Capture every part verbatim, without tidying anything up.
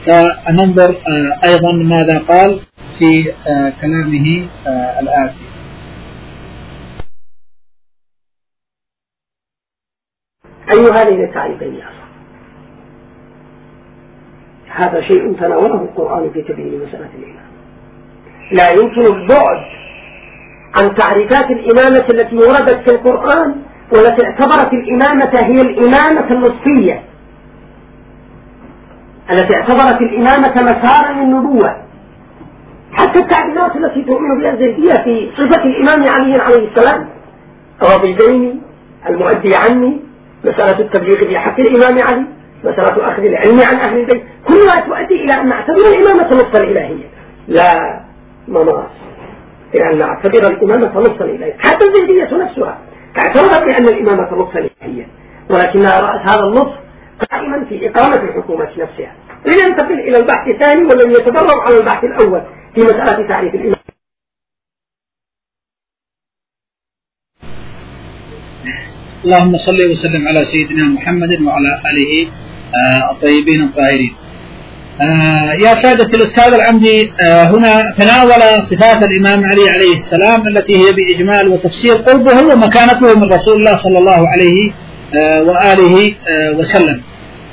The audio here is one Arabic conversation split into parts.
فننظر أيضا ماذا قال في كلامه الآتي. أي هذه التعريفين هذا شيء تناوله القرآن في تبيين مسألة الإمامة. لا يمكن البعد عن تعريفات الإمامة التي وردت في القرآن والتي اعتبرت الإمامة هي الإمامة النصفية، التي اعتبرت الإمامة مسارا للنبوة. حتى التعبيرات التي تؤمن بها الزيدية في صفة الإمام علي عليه السلام، راضي ديني، المؤدي عني، مسألة التبليغ بحق الإمام علي، مسألة أخذ العلم عن أهل البيت، كلها تؤدي إلى أن نعتبر الإمامة نصا إلهية لا مناص، إلى أن نعتبر الإمامة نصا إلهية. حتى الزيدية نفسها اعتبرت بأن الإمامة نصا إلهية، ولكنها رأت هذا النص قائما في إقامة الحكومة نفسها. لن ينتقل إلى البحث الثاني ولن يتدرب على البحث الأول في مسألة تعريف الإمام. اللهم صل وسلم على سيدنا محمد وعلى آله الطيبين الطاهرين. يا سادة الأستاذ العمدي، هنا تناول صفات الإمام علي عليه السلام التي هي بإجمال وتفسير قربه ومكانته من رسول الله صلى الله عليه وآله وسلم،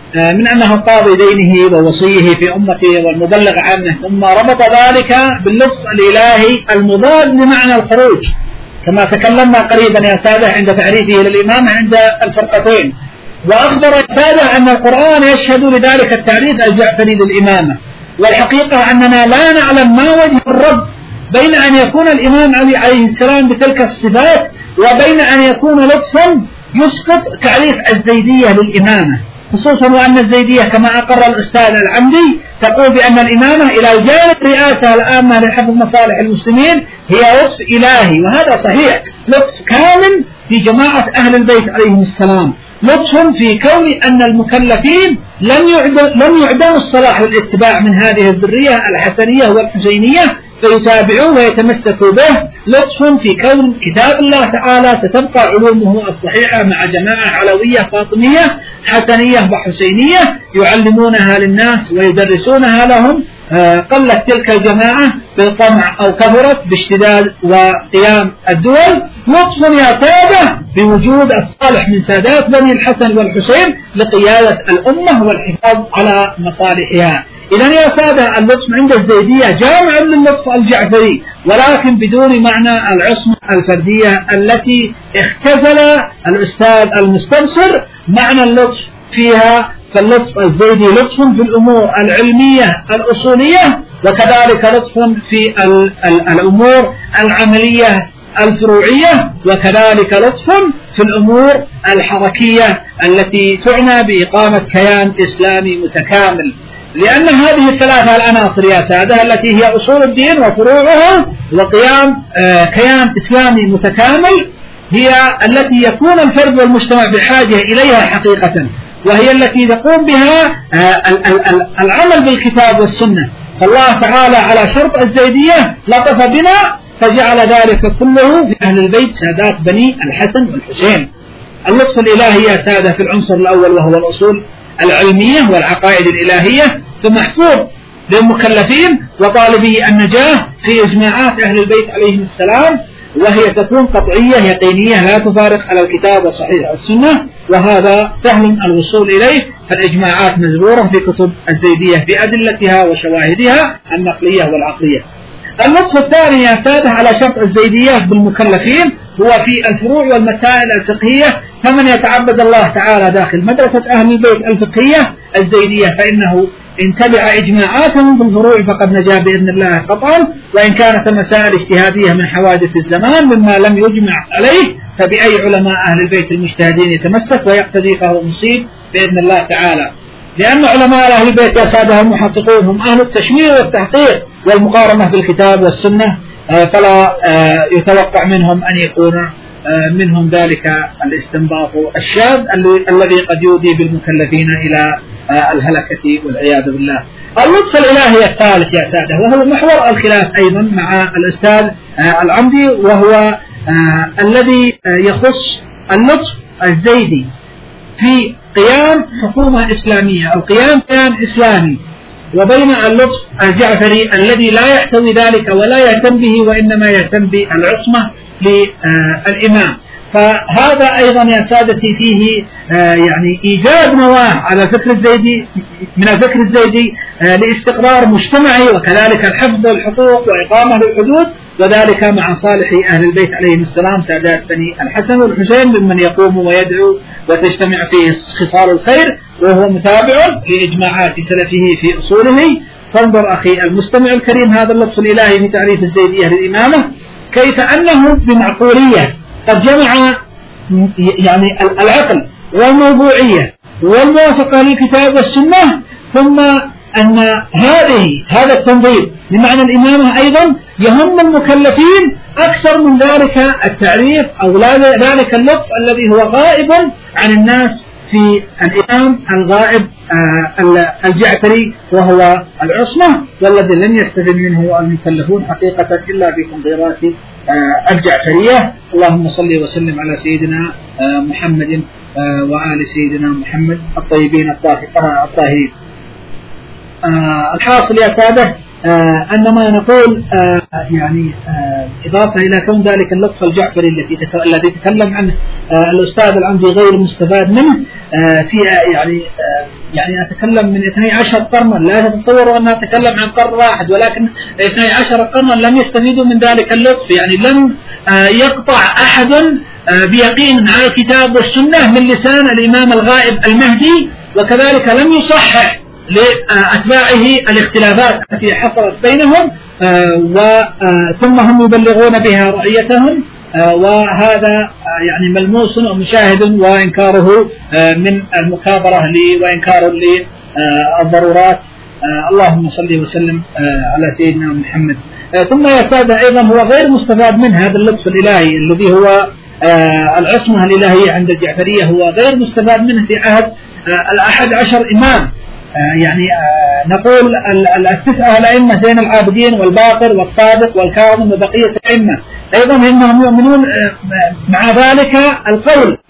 من أنه قاضي دينه ووصيه في أمته والمبلغ عنه، ثم ربط ذلك باللفظ الإلهي المضاد لمعنى الخروج كما تكلمنا قريبا يا سادة عند تعريفه للإمام عند الفرقتين. وأخبر يا سادة أن القرآن يشهد لذلك التعريف الجعفري للإمامة، والحقيقة أننا لا نعلم ما وجه الرب بين أن يكون الإمام علي عليه السلام بتلك الصفات وبين أن يكون لطفا يسقط تعريف الزيدية للإمامة، خصوصا وأن الزيدية كما أقر الأستاذ العمدي تقول بأن الإمامة إلى جانب رئاسة العامة لحفظ مصالح المسلمين هي لطف إلهي، وهذا صحيح، لطف كامل في جماعة أهل البيت عليهم السلام، لطف في كون أن المكلفين لم لم يعدموا الصلاح للاتباع من هذه الذرية الحسنية والحسينية فيتابعوه ويتمسكوا به، لطف في كون كتاب الله تعالى ستبقى علومه الصحيحة مع جماعة علوية فاطمية حسنية وحسينية يعلمونها للناس ويدرسونها لهم، قلت تلك الجماعة بالطمع أو كبرت باشتداد وقيام الدول، لطف يا سادة بوجود الصالح من سادات بني الحسن والحسين لقيادة الأمة والحفاظ على مصالحها. إذن يا سادة اللطف عند الزيدية جامع للطف الجعفري، ولكن بدون معنى العصمة الفردية التي اختزل الأستاذ المستبصر معنى اللطف فيها. فاللطف الزيدي لطف في الأمور العلمية الأصولية، وكذلك لطف في الأمور العملية الفروعية، وكذلك لطف في الأمور الحركية التي تعنى بإقامة كيان إسلامي متكامل. لأن هذه الثلاثة العناصر يا سادة التي هي أصول الدين وفروعها وقيام كيان إسلامي متكامل هي التي يكون الفرد والمجتمع بحاجة إليها حقيقة، وهي التي تقوم بها العمل بالكتاب والسنة. فالله تعالى على شرط الزيدية لطف بنا فجعل ذلك كله في أهل البيت سادات بني الحسن والحسين. اللطف الإلهي يا سادة في العنصر الأول وهو الأصول العلمية والعقائد الإلهية، فمحفوظ للمكلفين وطالبي النجاة في إجماعات أهل البيت عليهم السلام، وهي تكون قطعية يقينية لا تفارق على الكتاب وصحيح السنة، وهذا سهل الوصول إليه، فالإجماعات مزبورة في كتب الزيدية بأدلتها وشواهدها النقلية والعقلية. اللطف الثاني يا سادة على شرط الزيدية بالمكلفين هو في الفروع والمسائل الفقهية، فمن يتعبد الله تعالى داخل مدرسة أهل البيت الفقهية الزيدية فإنه إن تبع إجماعاتهم بالفروع فقد نجا بإذن الله قطعا، وإن كانت مسائل اجتهادية من حوادث الزمان مما لم يجمع عليه فبأي علماء أهل البيت المجتهدين يتمسك ويقتدي فهو مصيب بإذن الله تعالى. لأن علماء أهل البيت يا سادة المحققون هم أهل التشمير والتحقيق والمقارنة بالكتاب والسنة، فلا يتوقع منهم أن يكون منهم ذلك الاستنباط الشاذ الذي قد يودي بالمكلفين إلى الهلكة والعياذ بالله. اللطف الإلهي الثالث يا سادة وهو محور الخلاف أيضا مع الأستاذ العمدي، وهو الذي يخص اللطف الزيدي في قيام حكومة إسلامية أو قيام كيان إسلامي وبين اللطف الجعفري الذي لا يحتوي ذلك ولا يهتم به، وإنما يهتم بالعصمة للإمام. فهذا أيضا يا سادتي فيه يعني إيجاد نواة على الفكر الزيدي من الفكر الزيدي لاستقرار مجتمعي، وكذلك الحفظ والحقوق وإقامة الحدود، وذلك مع صالح أهل البيت عليهم السلام سادات بني الحسن والحسين ممن يقوم ويدعو وتجتمع فيه خصال الخير، وهو متابع لإجماعات سلفه في أصوله. فانظر أخي المستمع الكريم هذا اللطف الإلهي في تعريف الزيدية للإمامة، كيف أنه بمعقولية قد جمع يعني العقل والموضوعية والموافقة للكتاب والسنة، ثم أن هذه هذا التنظيم بمعنى الإمامة أيضا يهم المكلفين أكثر من ذلك التعريف أو ذلك اللطف الذي هو غائب عن الناس في الإمام الغائب الجعفري، وهو العصمة، والذي لم يستفد منه المكلفون حقيقة إلا بتنظيرات الجعفرية. اللهم صل وسلم على سيدنا محمد وآل سيدنا محمد الطيبين الطاهرين. الحاصل يا سادة أن ما نقول يعني إضافة إلى كون ذلك اللطف الجعفري الذي تكلم عنه الأستاذ العمدي غير مستفاد منه في يعني يعني أتكلم من اثني عشر قرنا، لا تتصوروا أن أتكلم عن قرن واحد، ولكن اثني عشر قرنا لم يستفيدوا من ذلك اللطف، يعني لم يقطع أحد بيقين على الكتاب والسنة من لسان الإمام الغائب المهدي، وكذلك لم يصحح لأتباعه الاختلافات التي حصلت بينهم، ثم هم يبلغون بها رعيتهم، وهذا يعني ملموس ومشاهد، وإنكاره من المكابرة لي وإنكار للضرورات. اللهم صل وسلم على سيدنا محمد. ثم يا سادة أيضا هو غير مستفاد من هذا اللطف الإلهي الذي هو العصمة الإلهية عند الجعفرية، هو غير مستفاد منه في عهد الأحد عشر إمام. يعني نقول التسعة الأئمة زين العابدين والباقر والصادق والكاظم وبقية الأئمة أيضا إنهم يؤمنون مع ذلك القول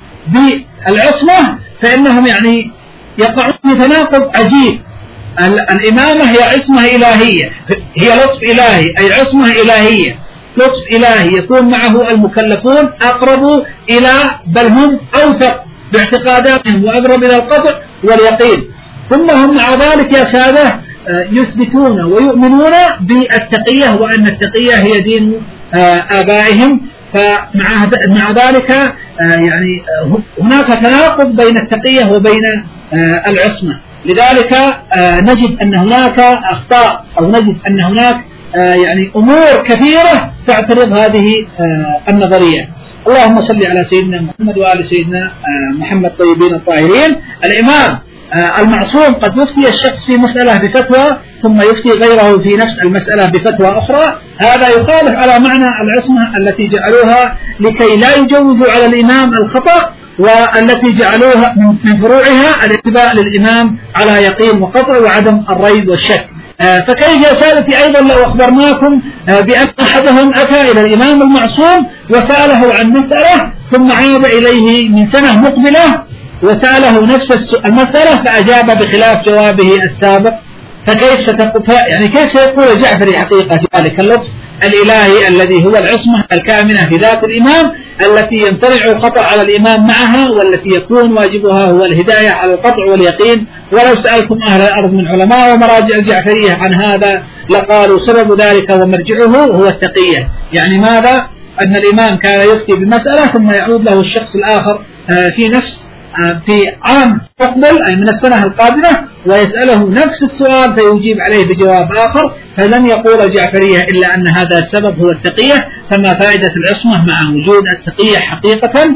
بالعصمة، فإنهم يعني يقعون في تناقض عجيب. الإمامة هي عصمة إلهية، هي لطف إلهي، أي عصمة إلهية، لطف إلهي يكون معه المكلفون أقرب إلى بل هم أوثق باعتقاداتهم وأقرب إلى القطع واليقين. ثم هم مع ذلك يا سادة يثبتون ويؤمنون بالتقية، وأن التقية هي دين آبائهم. فمع مع ذلك يعني هناك تناقض بين التقية وبين العصمة. لذلك نجد أن هناك أخطاء، أو نجد أن هناك يعني أمور كثيرة تعترض هذه النظرية. اللهم صل على سيدنا محمد وآل سيدنا محمد طيبين الطاهرين. الإمام المعصوم قد يفتي الشخص في مسألة بفتوى ثم يفتي غيره في نفس المسألة بفتوى أخرى، هذا يخالف على معنى العصمة التي جعلوها لكي لا يجوزوا على الإمام الخطأ، والتي جعلوها من فروعها الاتباع للإمام على يقين وقطع وعدم الريب والشك. فكيف يا سادتي أيضا لو أخبرناكم بأن أحدهم أتى إلى الإمام المعصوم وسأله عن مسألة ثم عاد إليه من سنة مقبلة وسأله نفس المسألة فأجاب بخلاف جوابه السابق، فكيف ستقول يعني كيف سيقول الجعفري حقيقة ذلك اللطف الإلهي الذي هو العصمة الكامنة في ذات الإمام التي يمتنع الخطأ على الإمام معها، والتي يكون واجبها هو الهداية على القطع واليقين. ولو سألتم أهل الأرض من علماء ومراجع الجعفرية عن هذا لقالوا سبب ذلك ومرجعه هو التقية. يعني ماذا؟ أن الإمام كان يفتي بمسألة ثم يعود له الشخص الآخر في نفس في عام مقبل أي من السنة القادمة ويسأله نفس السؤال فيجيب عليه بجواب آخر، فلن يقول الجعفرية إلا أن هذا السبب هو التقية. فما فائدة العصمة مع وجود التقية حقيقة؟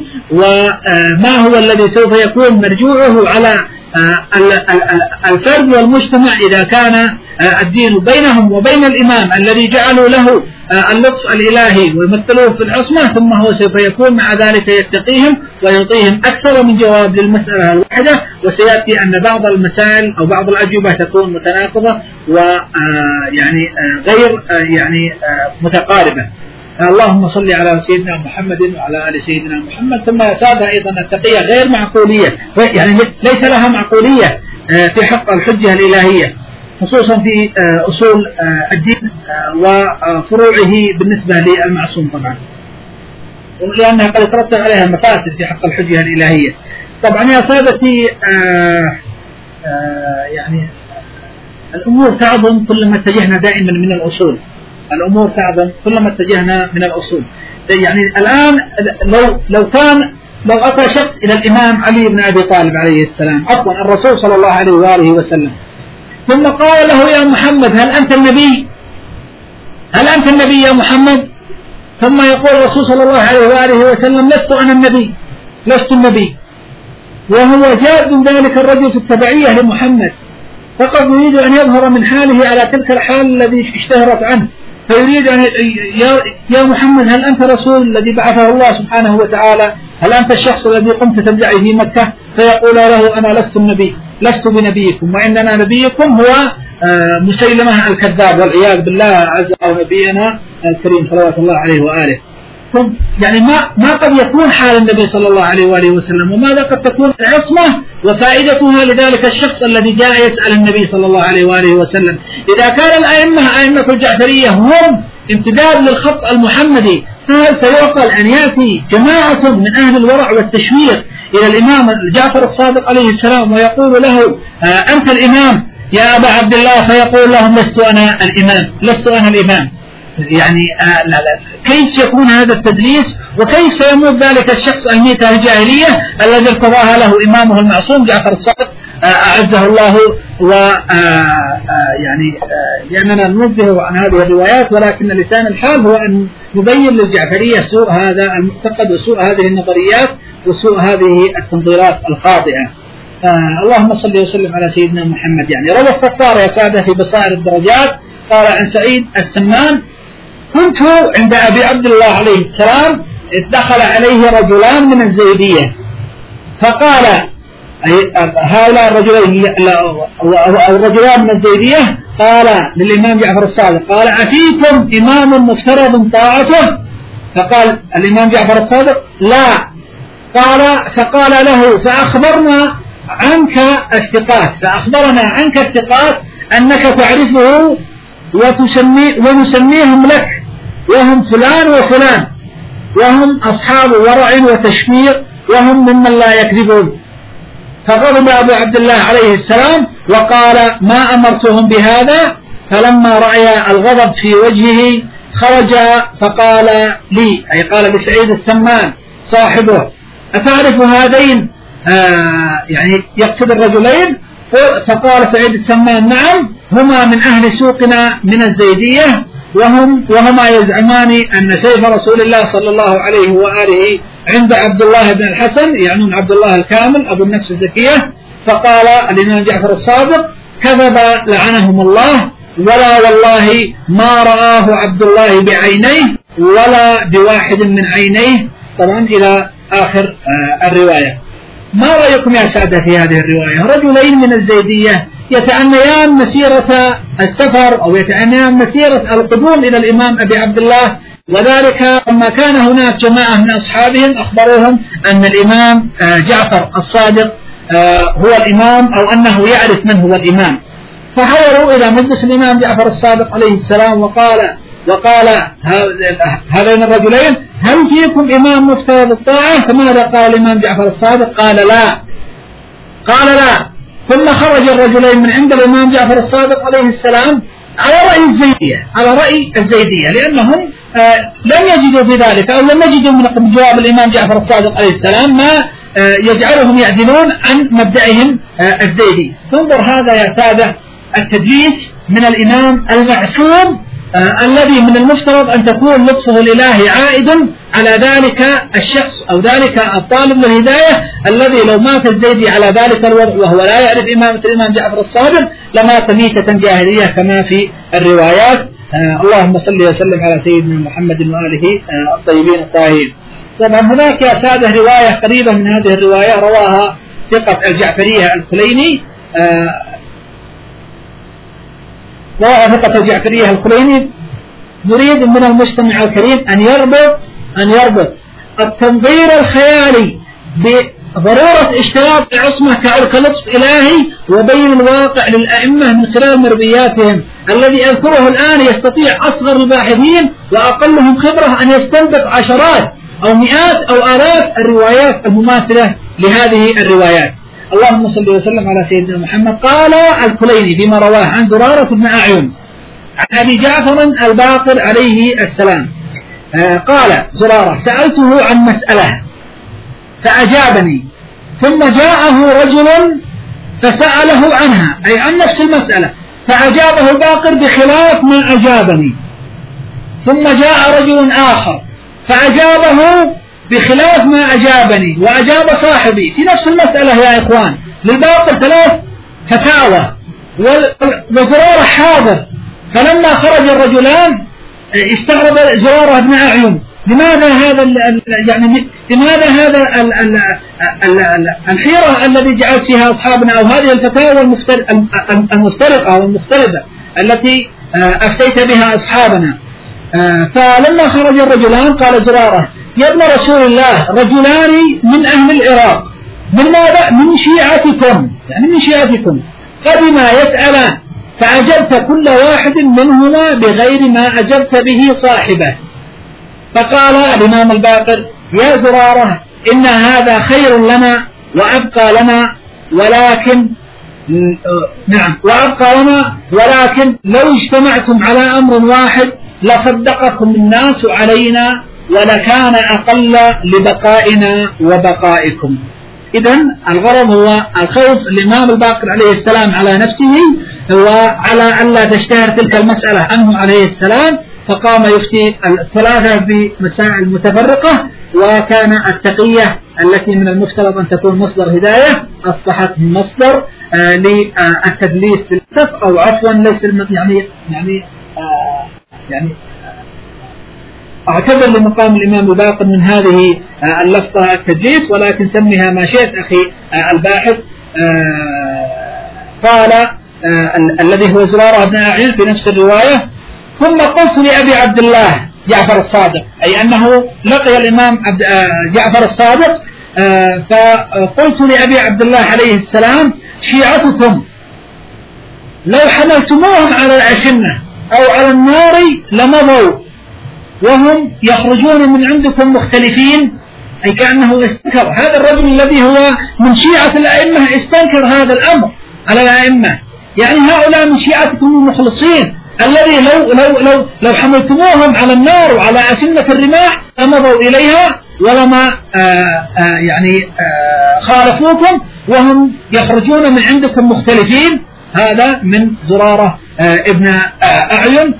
وما هو الذي سوف يكون مرجوعه على الفرد والمجتمع إذا كان الدين بينهم وبين الإمام الذي جعلوا له اللطف الإلهي ويمثلوه في العصمة، ثم هو سوف يكون مع ذلك يتقيهم ويعطيهم أكثر من جواب للمسألة الواحدة. وسيأتي أن بعض المسائل أو بعض الأجوبة تكون متناقضة ويعني غير يعني متقاربة. اللهم صل على سيدنا محمد وعلى آل سيدنا محمد. ثم يا سادة أيضا التقية غير معقولية، يعني ليس لها معقولية في حق الحجة الإلهية. خصوصا في أصول الدين وفروعه بالنسبة للمعصوم طبعا، لأنها قد يترتب عليها مفاسد في حق الحجة الإلهية. طبعا يا سادتي آآ آآ يعني الأمور تعظم كلما اتجهنا دائما من الأصول، الأمور تعظم كلما اتجهنا من الأصول. يعني الآن لو لو كان لو أتى شخص إلى الإمام علي بن أبي طالب عليه السلام، عفوا الرسول صلى الله عليه وآله وسلم، ثم قال له يا محمد هل أنت النبي؟ هل أنت النبي يا محمد؟ ثم يقول الرسول صلى الله عليه وآله وسلم لست أنا النبي، لست النبي، وهو جاد ذلك الرجل في التبعية لمحمد، فقد يريد أن يظهر من حاله على تلك الحال الذي اشتهرت عنه، فيريد أن يا محمد هل أنت رسول الذي بعثه الله سبحانه وتعالى؟ هل أنت الشخص الذي قمت تدعي في مكة؟ فيقول له أنا لست النبي، لست بنبيكم، وإننا نبيكم هو مسيلمة الكذاب والعياذ بالله، عز وجل نبينا الكريم صلوات الله عليه وآله. يعني ما ما قد يكون حال النبي صلى الله عليه وآله وسلم، وماذا قد تكون العصمة وفائدتها لذلك الشخص الذي جاء يسأل النبي صلى الله عليه وآله وسلم. إذا كان الأئمة أئمة الجعفرية هم امتداد للخط المحمدي، فهل سيعقل أن يأتي جماعة من أهل الورع والتشويق إلى الإمام جعفر الصادق عليه السلام ويقول له آه أنت الإمام يا أبا عبد الله، فيقول لهم لست أنا الإمام، لست أنا الإمام؟ يعني آه لا لا كيف يكون هذا التدليس؟ وكيف سيموت ذلك الشخص الميتة الجاهلية الذي ارتضاها له إمامه المعصوم جعفر الصادق آه أعزه الله؟ و يعني لأننا ننزه عن هذه الروايات، ولكن لسان الحال هو أن نبين للجعفرية سوء هذا المعتقد وسوء هذه النظريات وسوء هذه التنظيرات الخاطئة. آه اللهم صل وسلم على سيدنا محمد. يعني روى الصفار يا سادة في بصائر الدرجات قال عن سعيد السمان كنت عند أبي عبد الله عليه السلام إذ دخل عليه رجلان من الزيدية، فقال هؤلاء الرجلين أو الرجلان من الزيدية قال للإمام جعفر الصادق قال أفيكم إمام مفترض طاعته؟ فقال الإمام جعفر الصادق لا. قال فقال له فأخبرنا عنك الثقات، فأخبرنا عنك الثقات أنك تعرفه وتسمي ونسميهم لك، وهم فلان وفلان، وهم أصحاب ورع وتشفير، وهم ممن لا يكذبون. فغضب أبو عبد الله عليه السلام وقال ما أمرتهم بهذا، فلما رأي الغضب في وجهه خرج فقال لي، أي قال لسعيد السمان صاحبه أتعرف هذين؟ آه يعني يقصد الرجلين. فقال سعيد السمان نعم هما من أهل سوقنا من الزيدية، وهم وهما يزعمان أن سيف رسول الله صلى الله عليه وآله عند عبد الله بن الحسن، يعنون عبد الله الكامل أبو النفس الزكية. فقال الإمام جعفر الصادق كذب لعنهم الله، ولا والله ما رآه عبد الله بعينيه ولا بواحد من عينيه. طبعا إلى آخر آه الرواية. ما رأيكم يا سادة في هذه الرواية؟ رجلين من الزيدية يتعنيان مسيرة السفر أو يتعنيان مسيرة القدوم إلى الإمام أبي عبد الله، وذلك لما كان هناك جماعة من أصحابهم أخبروهم أن الإمام جعفر الصادق هو الإمام أو أنه يعرف من هو الإمام، فحضروا إلى مجلس الإمام جعفر الصادق عليه السلام وقال وقال هذين الرجلين هل فيكم إمام مفترض الطاعة؟ فماذا قال الإمام جعفر الصادق؟ قال لا، قال لا. ثم خرج الرجلين من عند الإمام جعفر الصادق عليه السلام على رأي الزيدية، على رأي الزيدية لأنهم آه لم يجدوا في ذلك أو لم يجدوا من جواب الإمام جعفر الصادق عليه السلام ما آه يجعلهم يعدلون عن مبدأهم آه الزيدي. تنظر هذا يا سادة التدليس من الإمام المعصوم آه الذي من المفترض أن تكون لطفه الإلهي عائد على ذلك الشخص أو ذلك الطالب للهداية الذي لو مات الزيدي على ذلك الوضع وهو لا يعرف إمامة الإمام جعفر الصادق لمات ميتة جاهلية كما في الروايات. آه اللهم صل وسلم على سيدنا محمد وآله آه الطيبين الطاهرين. طبعا هناك يا سادة رواية قريبة من هذه الرواية رواها ثقة الجعفرية الكليني آه وثقة الجعفرية الكليني. نريد من المجتمع الكريم أن يربط أن يربط التنظير الخيالي ضرورة اشتراط العصمة كلطف إلهي وبين الواقع للأئمة من خلال مربياتهم. الذي أذكره الآن يستطيع أصغر الباحثين وأقلهم خبرة أن يستنبط عشرات أو مئات أو آلاف الروايات المماثلة لهذه الروايات. اللهم صل وسلم على سيدنا محمد. قال الكليني فيما رواه عن زرارة بن أعين عن أبي جعفر الباقر عليه السلام قال زرارة: سألته عن مسألة فأجابني، ثم جاءه رجل فسأله عنها، أي عن نفس المسألة، فأجابه الباقر بخلاف ما أجابني، ثم جاء رجل آخر فأجابه بخلاف ما أجابني وأجاب صاحبي في نفس المسألة. يا إخوان، للباقر ثلاث فتاوى وزرارة حاضر. فلما خرج الرجلان استغرب زرارة بن أعين: لماذا هذا يعني لماذا هذا الحيرة الذي جعلت فيها أصحابنا، أو هذه الفتاوى المفترقة والمختلفة التي أفتيت بها أصحابنا؟ فلما خرج الرجلان قال زرارة: يا ابن رسول الله، رجلان من أهل العراق من ماذا؟ من شيعتكم، يعني من شيعتكم، قدما يسألان، فأجبت كل واحد منهما بغير ما أجبت به صاحبه. فقال الإمام الباقر: يا زرارة، إن هذا خير لنا وأبقى لنا، ولكن نعم وأبقى لنا ولكن لو اجتمعتم على أمر واحد لصدقكم الناس علينا، ولكان أقل لبقائنا وبقائكم. إذن الغرض هو الخوف الإمام الباقر عليه السلام على نفسه وعلى ألا تشتهر تلك المسألة عنه عليه السلام، فقام يفتي الثلاثة بمسائل متفرقة، وكان التقية التي من المفترض أن تكون مصدر هداية أصبحت مصدر آه للتدليس للأسف، أو عفوا ليس يعني يعني آه يعني أعتذر لمقام الإمام الباقر من هذه آه اللفظة التدليس، ولكن سميها ما شئت أخي آه الباحث. آه قال آه الذي هو زرارة بن أعين في نفس الرواية: ثم قلت لأبي عبد الله جعفر الصادق، أي أنه لقي الإمام جعفر الصادق، فقلت لأبي عبد الله عليه السلام: شيعتكم لو حملتموهم على الأشنة أو على النار لمضوا، وهم يخرجون من عندكم مختلفين. أي كأنه استنكر هذا الرجل الذي هو من شيعة الأئمة، استنكر هذا الأمر على الأئمة، يعني هؤلاء من شيعتكم المخلصين الذي لو لو لو لو حملتموهم على النار وعلى أسنة الرماح لمضوا إليها ولما آآ آآ يعني آآ خالفوكم، وهم يخرجون من عندكم مختلفين. هذا من زرارة ابن أعين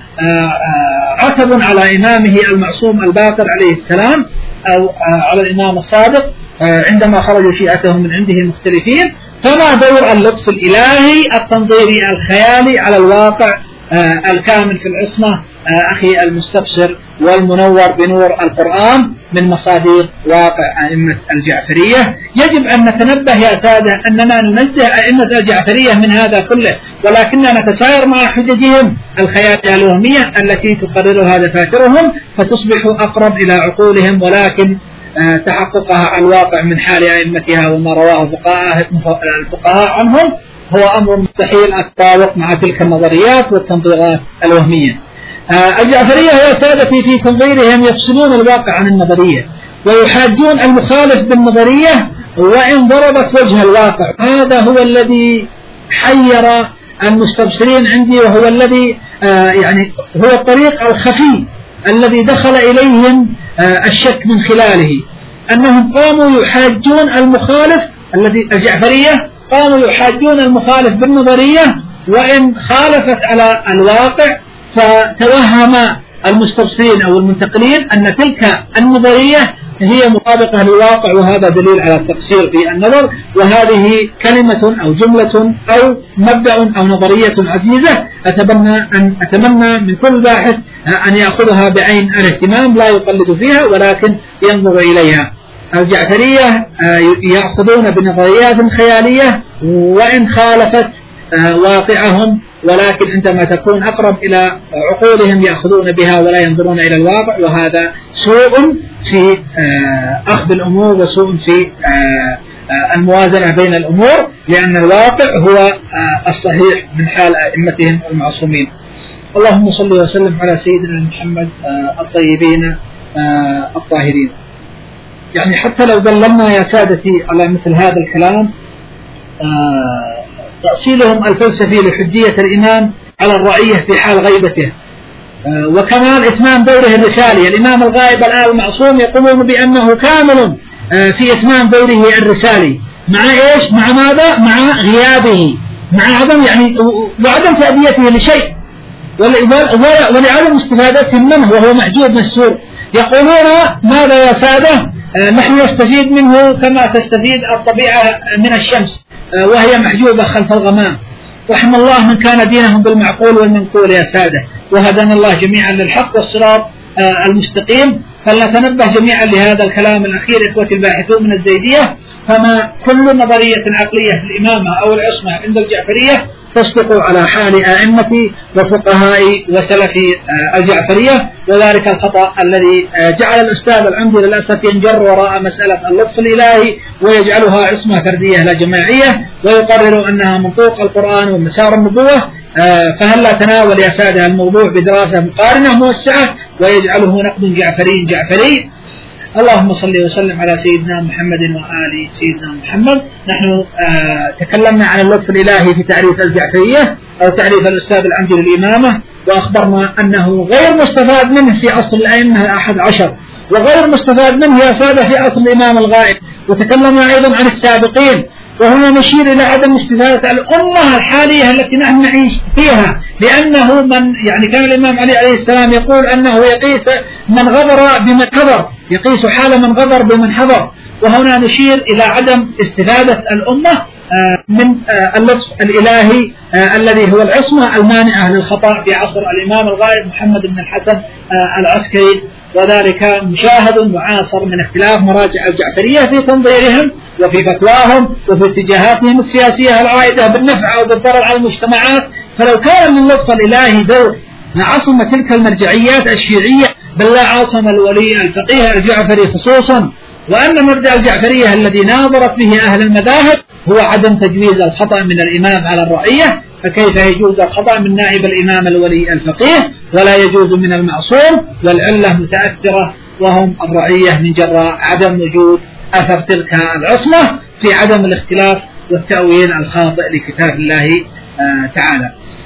عتب على إمامه المعصوم الباقر عليه السلام، أو على الإمام الصادق عندما خرجوا شيعتهم من عنده مختلفين. فما دور اللطف الإلهي التنظيري الخيالي على الواقع آه الكامل في العصمة آه أخي المستبصر والمنور بنور القرآن من مصادر واقع أئمة الجعفرية؟ يجب أن نتنبه يا سادة أننا ننزه أئمة الجعفرية من هذا كله، ولكننا نتساير مع حججهم الخيالية الوهمية التي تقررها دفاترهم فتصبح أقرب إلى عقولهم، ولكن آه تحققها عن الواقع من حال أئمتها وما رواه الفقهاء عنهم هو أمر مستحيل التطابق مع تلك النظريات والتنظيرات الوهمية. آه الجعفرية يا سادتي في تنظيرهم يفصلون الواقع عن النظرية، ويحاجون المخالف بالنظرية وإن ضربت وجه الواقع. هذا هو الذي حير المستبصرين عندي، وهو الذي آه يعني هو الطريق الخفي الذي دخل إليهم آه الشك من خلاله، أنهم قاموا يحاجون المخالف الذي الجعفرية قاموا يحاجون المخالف بالنظرية وإن خالفت على الواقع، فتوهم المستبصرين أو المنتقلين أن تلك النظرية هي مطابقة للواقع، وهذا دليل على التقصير في النظر. وهذه كلمة أو جملة أو مبدأ أو نظرية عزيزة أتمنى أن أتمنى من كل باحث أن يأخذها بعين الاهتمام، لا يقلد فيها ولكن ينظر إليها. الجعفرية يأخذون بنظريات خيالية وإن خالفت واقعهم، ولكن عندما تكون أقرب إلى عقولهم يأخذون بها ولا ينظرون إلى الواقع، وهذا سوء في أخذ الأمور وسوء في الموازنة بين الأمور، لأن الواقع هو الصحيح من حال أئمتهم المعصومين. اللهم صل وسلم على سيدنا محمد الطيبين الطاهرين. يعني حتى لو دللنا يا سادتي على مثل هذا الكلام، تأصيلهم الفلسفي لحجية الإمام على الرعية في حال غيبته، وكمال إتمام دوره الرسالي. الإمام الغائب الآن المعصوم يقولون بأنه كامل في إتمام دوره الرسالي، مع إيش؟ مع ماذا؟ مع غيابه، مع عدم يعني وعدم تأديته لشيء، ولعدم استفادته منه وهو محجوب مستور. يقولون ماذا يا سادة؟ نحن نستفيد منه كما تستفيد الطبيعة من الشمس وهي محجوبة خلف الغمام. رحم الله من كان دينهم بالمعقول والمنقول يا سادة، وهدانا الله جميعا للحق والصراط المستقيم. فلنتنبه جميعا لهذا الكلام الأخير إخوتي الباحثون من الزيدية، فما كل نظرية عقلية في الإمامة أو العصمة عند الجعفرية تصدق على حال أئمة وفقهاء وسلف الجعفرية، وذلك الخطأ الذي جعل الأستاذ العمدي للأسف ينجر وراء مسألة اللطف الإلهي ويجعلها عصمة فردية لا جماعية، ويقرر أنها منطوق القرآن ومسار النبوة. فهل لا تناول يا سادة الموضوع بدراسة مقارنة موسعة ويجعله نقد جعفري جعفري؟ اللهم صل وسلم على سيدنا محمد وآل سيدنا محمد. نحن آه تكلمنا عن اللطف الإلهي في تعريف الجعفرية أو تعريف الأستاذ العمدي للإمامة، وأخبرنا أنه غير مستفاد منه في أصل الأئمة الأحد عشر، وغير مستفاد منه يا سادة في أصل الإمام الغائب. وتكلمنا أيضا عن السابقين، وهنا نشير إلى عدم استفادة الأمة الحالية التي نحن نعيش فيها، لأنه من يعني كان الإمام علي عليه السلام يقول أنه يقيس من غدر بمن حضر، يقيس حال من غدر بمن حضر. وهنا نشير إلى عدم استفادة الأمة من اللطف الإلهي الذي هو العصمة المانعة للخطأ في عصر الإمام الغائب محمد بن الحسن العسكري، وذلك مشاهد معاصر من اختلاف مراجع الجعفرية في تنظيرهم وفي فتواهم وفي اتجاهاتهم السياسية العائدة بالنفع أو بالضرر على المجتمعات. فلو كان للطف الإلهي دور لعصم تلك المرجعيات الشيعية، بل لا عصم الولي الفقيه الجعفري خصوصا. وأن مبدأ الجعفرية الذي ناظرت به أهل المذاهب هو عدم تجويز الخطأ من الإمام على الرعية، فكيف يجوز الخطأ من نائب الإمام الولي الفقيه ولا يجوز من المعصوم؟ والعلة متأثرة وهم الرعية من جراء عدم وجود أثر تلك العصمة في عدم الاختلاف والتأويل الخاطئ لكتاب الله آه تعالى.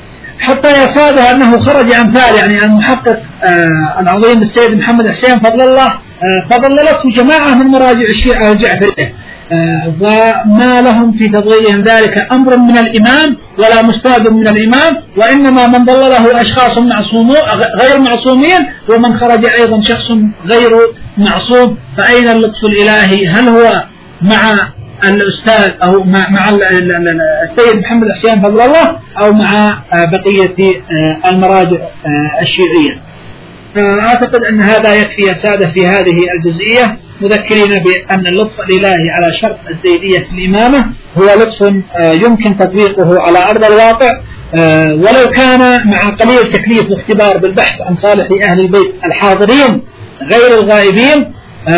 حتى يا سادة أنه خرج أمثال يعني المحقق آه العظيم السيد محمد حسين فضل الله آه فضللته جماعة من مراجع الشيعة الجعفرية، آه وما لهم في تضليلهم ذلك أمر من الإمام ولا مستند من الإمام، وإنما من ضلله أشخاص معصومون غير معصومين، ومن خرج أيضا شخص غير معصوم. فأين اللطف الإلهي؟ هل هو مع الأستاذ أو مع, مع السيد محمد حسين فضل الله أو مع بقية المراجع الشيعية؟ أعتقد أن هذا يكفي يا سادة في هذه الجزئية، مذكرين بأن اللطف الإلهي على شرط الزيدية في الإمامة هو لطف يمكن تطبيقه على أرض الواقع، ولو كان مع قليل تكليف واختبار بالبحث عن صالح أهل البيت الحاضرين غير الغائبين.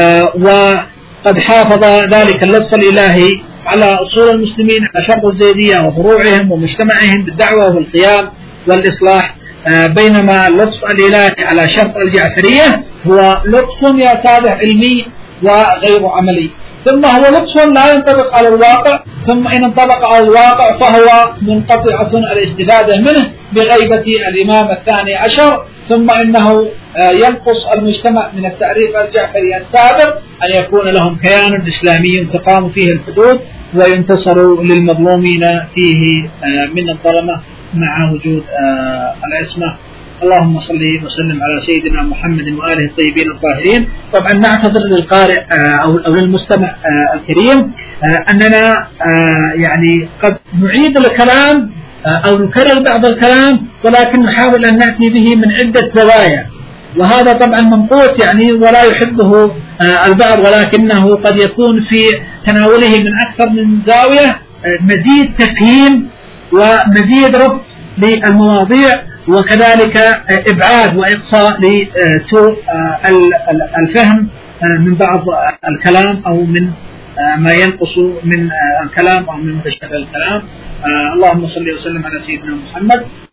وقد حافظ ذلك اللطف الإلهي على أصول المسلمين على شرط الزيدية وفروعهم ومجتمعهم بالدعوة والقيام والإصلاح، بينما اللطف الإلهي على شرط الجعفرية هو لطف يا سادة علمي وغير عملي، ثم هو لطف لا ينطبق على الواقع، ثم إن انطبق على الواقع فهو منقطعة الاستفادة منه بغيبة الإمام الثاني عشر، ثم إنه ينقص المجتمع من التعريف الجعفري السابق أن يكون لهم كيان إسلامي تقام فيه الحدود وينتصر للمظلومين فيه من الظلمة مع وجود العصمة. اللهم صل وسلم على سيدنا محمد وآله الطيبين الطاهرين. طبعا نعتذر للقارئ أو للمستمع الكريم أننا يعني قد نعيد الكلام أو نكرر بعض الكلام، ولكن نحاول أن نأتي به من عدة زوايا، وهذا طبعا ممقوت يعني ولا يحبه البعض، ولكنه قد يكون في تناوله من أكثر من زاوية مزيد تفهيم ومزيد ربط للمواضيع، وكذلك إبعاد وإقصاء لسوء الفهم من بعض الكلام أو من ما ينقص من الكلام أو من متشابه الكلام. اللهم صل وسلم على سيدنا محمد.